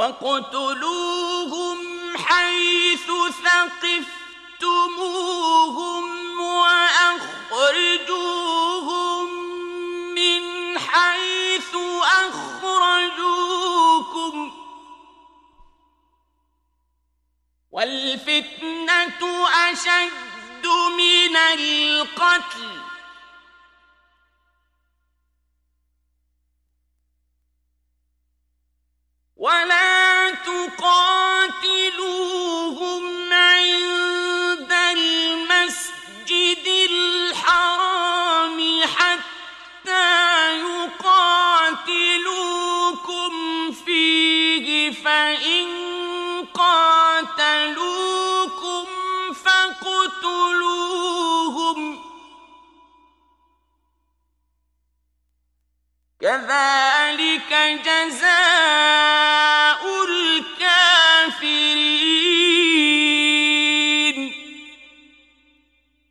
وَاقْتُلُوهُمْ حَيْثُ ثَقِفْتُمُوهُمْ وَأَخْرِجُوهُم مِّنْ حَيْثُ أَخْرَجُوكُمْ ۚ وَالْفِتْنَةُ أَشَدُّ مِنَ الْقَتْلِ ۚ وَلَا تُقَاتِلُوهُمْ عِندَ الْمَسْجِدِ الْحَرَامِ حَتَّىٰ يُقَاتِلُوكُمْ فِيهِ ۖ فَإِن قَاتَلُوكُمْ فَاقْتُلُوهُمْ ۗ كَذَٰلِكَ جَزَاءُ